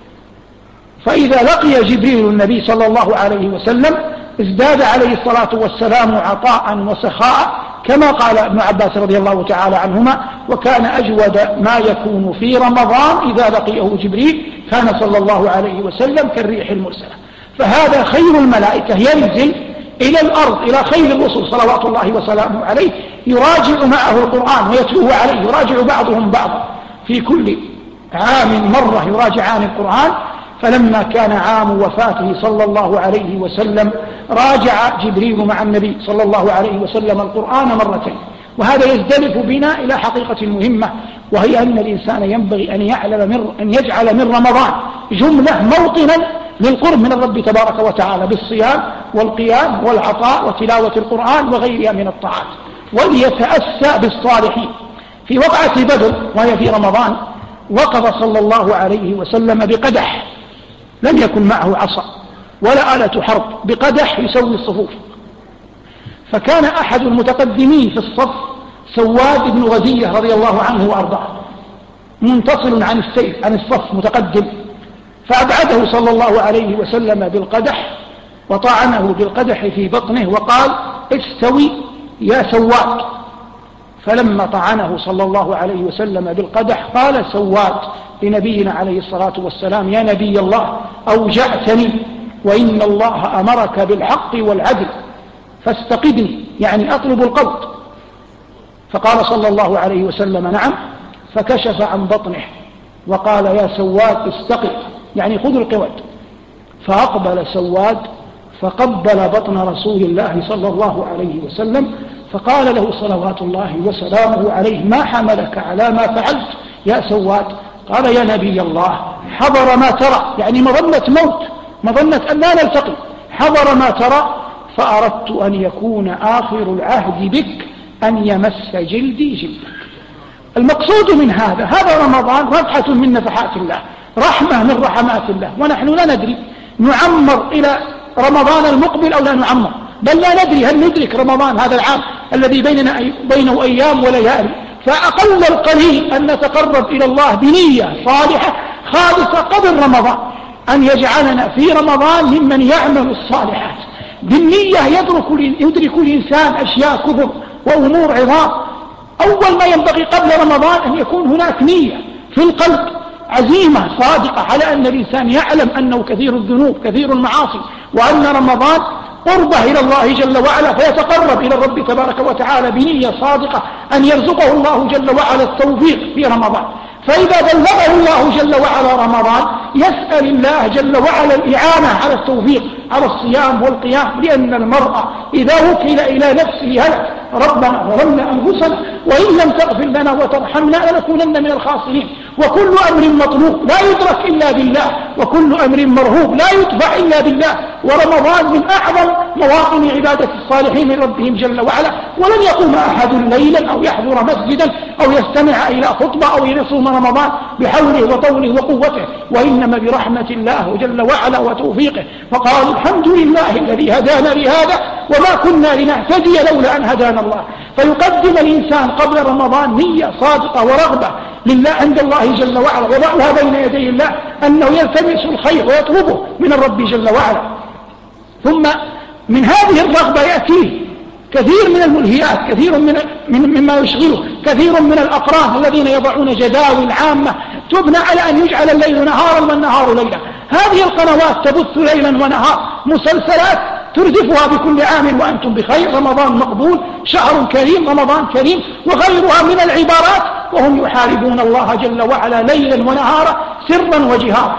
فإذا لقي جبريل النبي صلى الله عليه وسلم ازداد عليه الصلاة والسلام عطاء وسخاء، كما قال ابن عباس رضي الله تعالى عنهما: وكان أجود ما يكون في رمضان إذا لقيه جبريل كان صلى الله عليه وسلم كالريح المرسلة. فهذا خير الملائكة ينزل إلى الأرض إلى خير الرسل صلوات الله وسلامه عليه يراجع معه القرآن ويتلوه عليه، يراجع بعضهم بعضا في كل عام مرة يراجعان القرآن. فلما كان عام وفاته صلى الله عليه وسلم راجع جبريل مع النبي صلى الله عليه وسلم القرآن مرتين. وهذا يزدلف بنا إلى حقيقة مهمة، وهي أن الإنسان ينبغي أن يجعل من رمضان جملة موطنا للقرب من الرب تبارك وتعالى بالصيام والقيام والعطاء وتلاوة القرآن وغيرها من الطاعات، وليتأسى بالصالحين. في وقعة بدر وهي في رمضان وقف صلى الله عليه وسلم بقدح، لم يكن معه عصا ولا آلة حرب، بقدح يسوي الصفوف. فكان أحد المتقدمين في الصف سواد بن غزية رضي الله عنه وأرضاه منتصل عن السيف عن الصف متقدم، فأبعده صلى الله عليه وسلم بالقدح وطعنه بالقدح في بطنه وقال: استوي يا سواد. فلما طعنه صلى الله عليه وسلم بالقدح قال سواد لنبينا عليه الصلاة والسلام: يا نبي الله أوجعتني، وإن الله أمرك بالحق والعدل فاستقدني، يعني أطلب القبض. فقال صلى الله عليه وسلم: نعم. فكشف عن بطنه وقال: يا سواد استقل، يعني خذ القواد. فأقبل سواد فقبل بطن رسول الله صلى الله عليه وسلم، فقال له صلوات الله وسلامه عليه: ما حملك على ما فعلت يا سواد؟ قال: يا نبي الله حضر ما ترى، يعني مظنة موت، مظنة أن لا نلتقي، حضر ما ترى، فأردت أن يكون آخر العهد بك أن يمس جلدي جلدك. المقصود من هذا رمضان رفحة من نفحات الله، رحمة من رحمات الله، ونحن لا ندري نعمر إلى رمضان المقبل أو لا نعمر، بل لا ندري هل ندرك رمضان هذا العام الذي بينه أيام وليالي. فأقل القليل أن نتقرب إلى الله بنية صالحة خالصة قبل رمضان، أن يجعلنا في رمضان ممن يعمل الصالحات بالنية. يدرك الإنسان أشياء كبر وأمور عظام. أول ما ينبغي قبل رمضان أن يكون هناك نية في القلب، عزيمة صادقة على أن الإنسان يعلم أنه كثير الذنوب كثير المعاصي، وأن رمضان قربه إلى الله جل وعلا، فيتقرب إلى الرب تبارك وتعالى بنية صادقة أن يرزقه الله جل وعلا التوفيق في رمضان. فإذا بلغه الله جل وعلا رمضان يسأل الله جل وعلا الإعانة على التوفيق على الصيام والقيام، لأن المرء إذا وكل إلى نفسه هلك. ربنا ظلمنا أنفسنا وإن لم تغفر لنا وترحمنا لنكونن من الخاسرين. وكل أمر مطلوب لا يدرك إلا بالله، وكل أمر مرهوب لا يدفع إلا بالله. ورمضان من أعظم مواطن عبادة الصالحين من ربهم جل وعلا. ولن يقوم أحد ليلا أو يحضر مسجدا أو يستمع إلى خطبة أو يصوم رمضان بحوله وطوله وقوته، وإنما برحمة الله جل وعلا وتوفيقه. فقال الحمد لله الذي هدانا لهذا وما كنا لنهتدي لولا أن هدانا الله. فيقدم الإنسان قبل رمضان نية صادقة ورغبة لله عند الله جل وعلا، وضعها بين يدي الله أنه يلتمس الخير ويطلبه من الرب جل وعلا. ثم من هذه الرغبة يأتيه كثير من الملهيات، كثير مما يشغله، كثير من الأقران الذين يضعون جداول عامة تبنى على أن يجعل الليل نهارا والنهار ليلا. هذه القنوات تبث ليلا ونهار مسلسلات تردفها بكل عام وأنتم بخير. رمضان مقبول، شهر كريم، رمضان كريم، وغيرها من العبارات، وهم يحاربون الله جل وعلا ليلا ونهارا سرا وجهارا.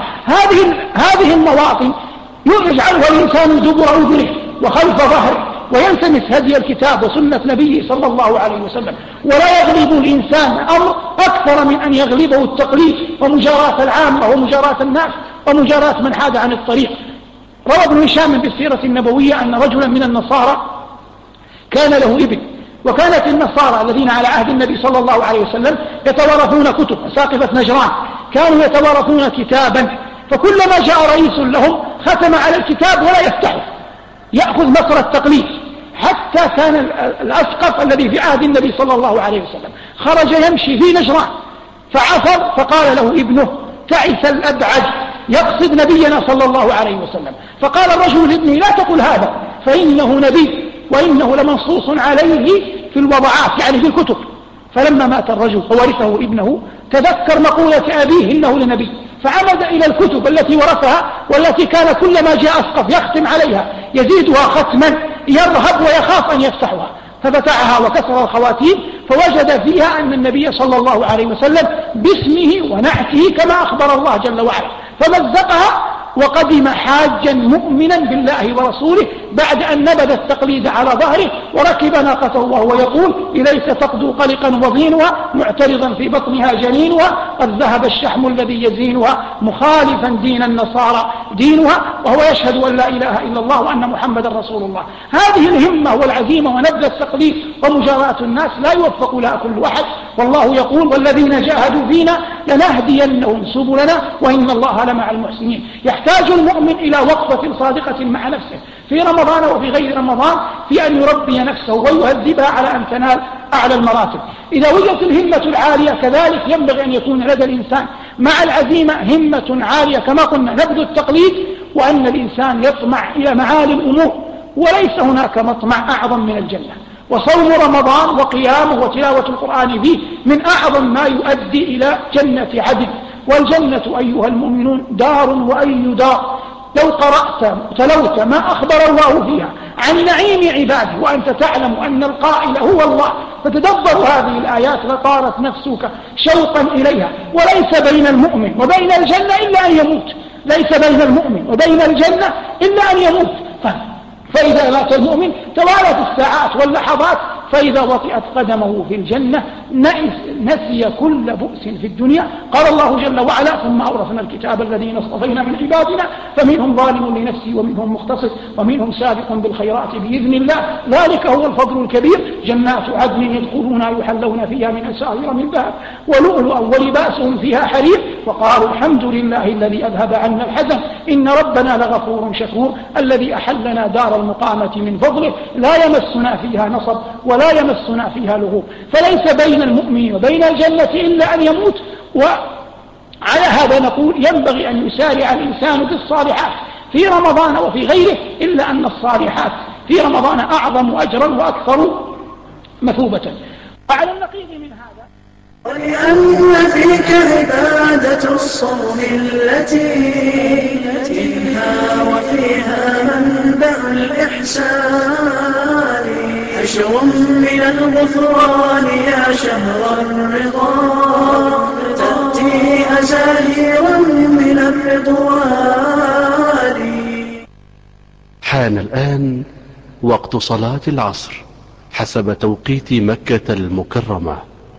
هذه المواطن يجعلها الإنسان دبر أذنه وخلف ظهره، ويلتمس هدي الكتاب وسنة نبيه صلى الله عليه وسلم. ولا يغلب الإنسان أمر أكثر من أن يغلبه التقليد ومجاراة العامة ومجاراة الناس ومجاراة من حاد عن الطريق. روى ابن هشام بالسيرة النبوية أن رجلا من النصارى كان له ابن، وكانت النصارى الذين على عهد النبي صلى الله عليه وسلم يتوارثون كتب. ساقفة نجران كانوا يتوارثون كتابا، فكلما جاء رئيس لهم ختم على الكتاب ولا يفتحه، يأخذ مصر التقليد. حتى كان الأسقف الذي في عهد النبي صلى الله عليه وسلم خرج يمشي في نجران فعثر، فقال له ابنه: تعس الأبعد، يقصد نبينا صلى الله عليه وسلم. فقال الرجل لابنه: لا تقل هذا فإنه نبي وإنه لمنصوص عليه في الوضعات، يعني في الكتب. فلما مات الرجل وورثه ابنه تذكر مقولة أبيه إنه لنبي، فعمد إلى الكتب التي ورثها والتي كان كلما جاء أسقف يختم عليها يزيدها ختما، يرهب ويخاف أن يفتحها، ففتحها وكسر الخواتيم فوجد فيها أن النبي صلى الله عليه وسلم باسمه ونعته كما أخبر الله جل وعلا، فمزقها وقدم حاجا مؤمنا بالله ورسوله بعد أن نبذ التقليد على ظهره وركب ناقته وهو يقول: إليس تقدو قلقا وضينها معترضا في بطنها جنينها، قد ذهب الشحم الذي يزينها مخالفا دين النصارى دينها، وهو يشهد أن لا إله إلا الله وأن محمد رسول الله. هذه الهمة والعزيمة ونبذ التقليد ومجاراة الناس لا يوفق لها كل واحد. والله يقول: والذين جاهدوا فينا لنهدينهم سبلنا وإن الله لمع المحسنين. يحتاج المؤمن إلى وقفة صادقة مع نفسه في رمضان وفي غير رمضان في أن يربي نفسه ويهذبها على أن تنال أعلى المراتب. إذا وجدت الهمة العالية كذلك ينبغي أن يكون لدى الإنسان مع العزيمة همة عالية كما قلنا نبذ التقليد، وأن الإنسان يطمع إلى معالي الأمور، وليس هناك مطمع أعظم من الجنة. وصوم رمضان وقيامه وتلاوة القرآن فيه من أعظم ما يؤدي إلى جنة عدن. والجنة أيها المؤمنون دار وأي دار، لو قرأت تلوت ما أخبر الله فيها عن نعيم عباده وأنت تعلم أن القائل هو الله، فتدبر هذه الآيات لطارت نفسك شوقا إليها. وليس بين المؤمن وبين الجنة إلا أن يموت، ليس بين المؤمن وبين الجنة إلا أن يموت. فإذا مات المؤمن توالت الساعات واللحظات، فإذا وطئت قدمه في الجنة نسي كل بؤس في الدنيا. قال الله جل وعلا: ثم أورثنا الكتاب الذين اصطفينا من عبادنا فمنهم ظالم لنفسه ومنهم مقتصد ومنهم سابق بالخيرات بإذن الله، ذلك هو الفضل الكبير. جنات عدن يدخلونها يحلون فيها من أساور من ذهب ولؤلؤا ولباسهم فيها حرير، وقالوا الحمد لله الذي أذهب عنا الحزن إن ربنا لغفور شكور، الذي أحلنا دار المقامة من فضله لا يمسنا فيها نصب ولا يمسنا فيها لغوب. فليس بين المؤمن وبين الجنة إلا أن يموت، على هذا نقول ينبغي أن يسارع الإنسان في الصالحات في رمضان وفي غيره، إلا أن الصالحات في رمضان أعظم أجرا وأكثر مثوبة. وعلى النقيض من هذا، ولأن فيك عبادة الصوم التي منها وفيها منبع الإحسان، حشر من الغفران يا شهر الرضا، تأتي أزاهيرا من الرضوان. حان الآن وقت صلاة العصر حسب توقيت مكة المكرمة.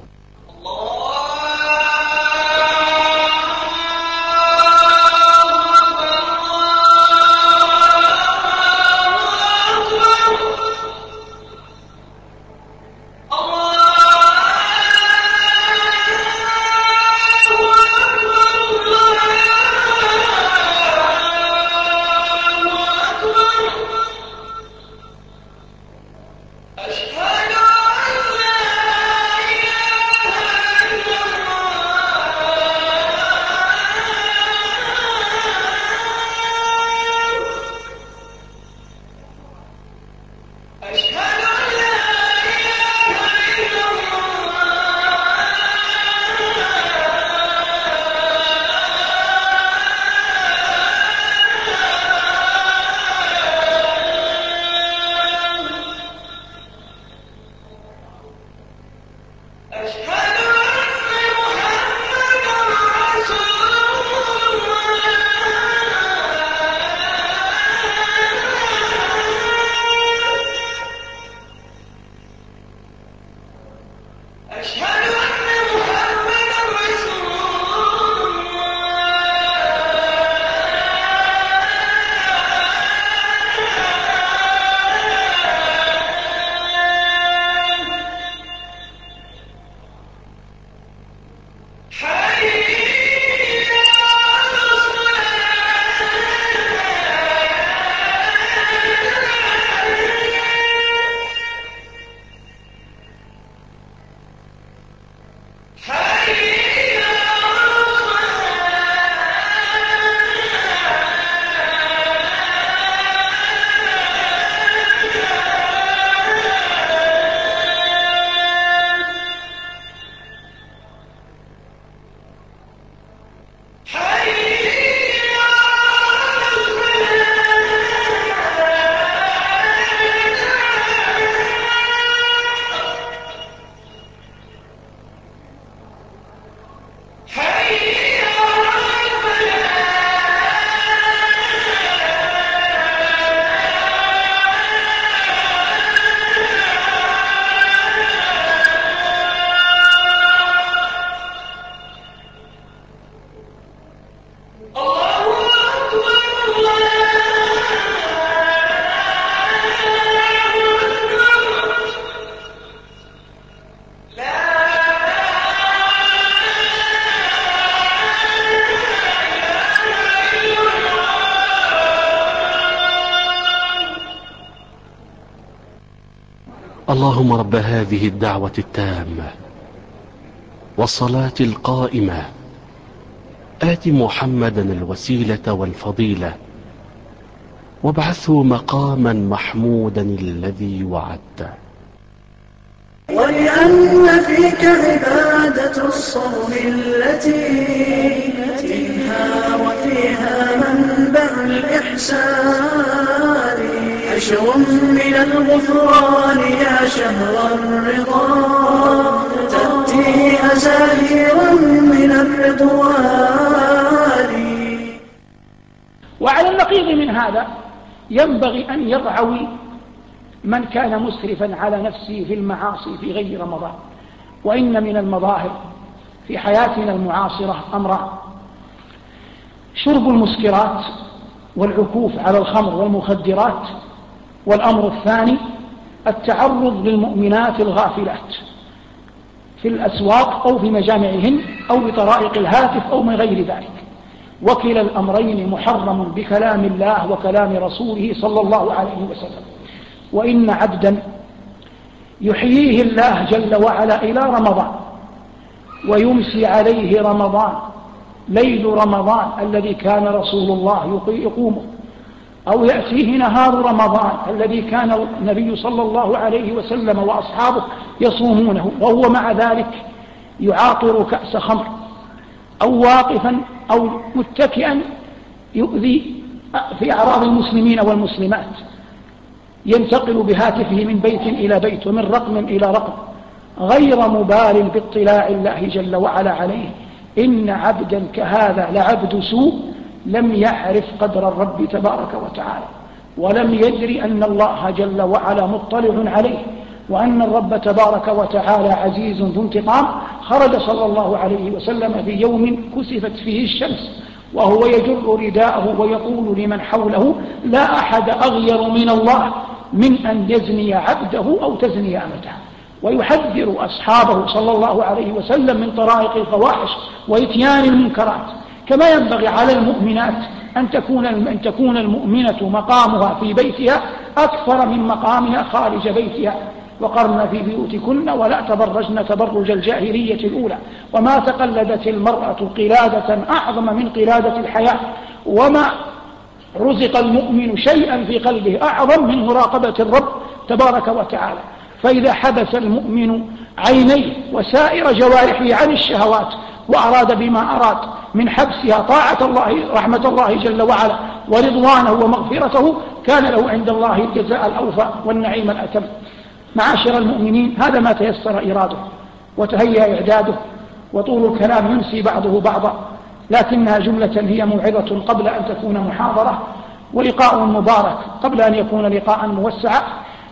اللهم رب هذه الدعوة التامة والصلاة القائمة آت محمدا الوسيلة والفضيلة وابعثه مقاما محمودا الذي وعدته. ولأن فيك عبادة الصوم التي منها وفيها منبع الإحسان، حشر من الغفران يا شهر الرضا، تأتي أزاهيرا من الرضوان. وعلى النقيض من هذا ينبغي أن يرعوي من كان مسرفا على نفسه في المعاصي في غير رمضان. وإن من المظاهر في حياتنا المعاصرة أمران: شرب المسكرات والعكوف على الخمر والمخدرات، والأمر الثاني التعرض للمؤمنات الغافلات في الأسواق أو في مجامعهن أو بطرائق الهاتف أو من غير ذلك. وكلا الأمرين محرم بكلام الله وكلام رسوله صلى الله عليه وسلم. وإن عبدا يحييه الله جل وعلا إلى رمضان ويمسي عليه رمضان ليل رمضان الذي كان رسول الله يقومه، أو يأتيه نهار رمضان الذي كان النبي صلى الله عليه وسلم وأصحابه يصومونه، وهو مع ذلك يعاطر كأس خمر، أو واقفا أو متكئا يؤذي في أعراض المسلمين والمسلمات، ينتقل بهاتفه من بيت إلى بيت ومن رقم إلى رقم، غير مبال باطلاع الله جل وعلا عليه. إن عبدا كهذا لعبد سوء لم يعرف قدر الرب تبارك وتعالى، ولم يدري أن الله جل وعلا مطلع عليه، وأن الرب تبارك وتعالى عزيز ذو انتقام. خرج صلى الله عليه وسلم في يوم كسفت فيه الشمس وهو يجر رداءه ويقول لمن حوله: لا أحد أغير من الله من أن يزني عبده أو تزني أمته، ويحذر أصحابه صلى الله عليه وسلم من طرائق الفواحش وإتيان المنكرات. كما ينبغي على المؤمنات أن تكون المؤمنة مقامها في بيتها أكثر من مقامها خارج بيتها. وقرن في بيوتكن ولا تبرجن تبرج الجاهلية الأولى، وما تقلدت المرأة قلادة أعظم من قلادة الحياة، وما رزق المؤمن شيئا في قلبه أعظم من مراقبة الرب تبارك وتعالى. فإذا حبس المؤمن عينيه وسائر جوارحه عن الشهوات وأراد بما أراد من حبسها طاعة الله رحمة الله جل وعلا ورضوانه ومغفرته، كان له عند الله الجزاء الأوفى والنعيم الأتم. معاشر المؤمنين، هذا ما تيسر إراده وتهيأ إعداده، وطول الكلام ينسي بعضه بعضا، لكنها جملة هي موعظة قبل أن تكون محاضرة، ولقاء مبارك قبل أن يكون لقاء موسعا.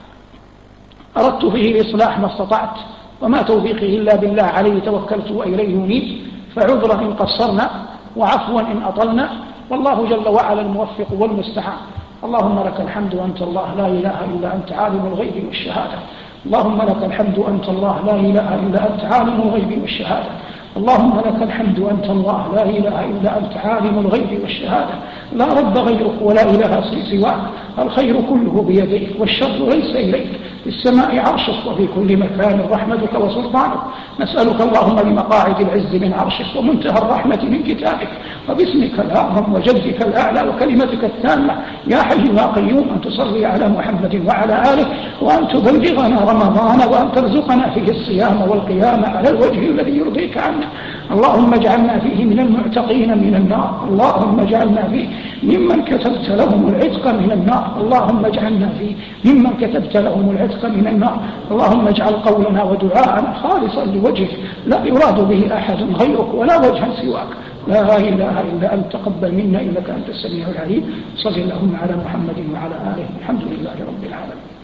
أردت فيه الإصلاح ما استطعت، وما توفيقي إلا بالله، عليه توكلت وإليه أنيب، فعذرا إن قصرنا وعفوا إن أطلنا، والله جل وعلا الموفق والمستعان. اللهم لك الحمد أنت الله لا إله إلا أنت عالم الغيب والشهادة. اللهم لك الحمد أنت الله لا إله إلا أنت عالم الغيب والشهادة. اللهم لك الحمد أنت الله لا إله إلا أنت عالم الغيب والشهادة. لا رب غيرك ولا إله سواك، الخير كله بيديك والشر ليس إليك، في السماء عرشك وفي كل مكان رحمتك وسلطانك. نسألك اللهم بمقاعد العز من عرشك ومنتهى الرحمة من كتابك وباسمك الأعظم وجدك الأعلى وكلمتك التامة يا حي يا قيوم أن تصلي على محمد وعلى آله، وأن تبلغنا رمضان وأن ترزقنا فيه الصيام والقيام على الوجه الذي يرضيك عنا. اللهم اجعلنا فيه من المعتقين من النار، اللهم اجعلنا فيه ممن كتبت لهم العتق من النار، اللهم اجعلنا فيه ممن كتبت لهم العتق من النار. اللهم اجعل قولنا ودعاءنا خالصا لوجهك لا يراد به أحد غيرك ولا وجها سواك. لا إله إلا أنت، تقبل منا إنك أنت السميع العليم. صل اللهم على محمد وعلى آله، الحمد لله رب العالمين.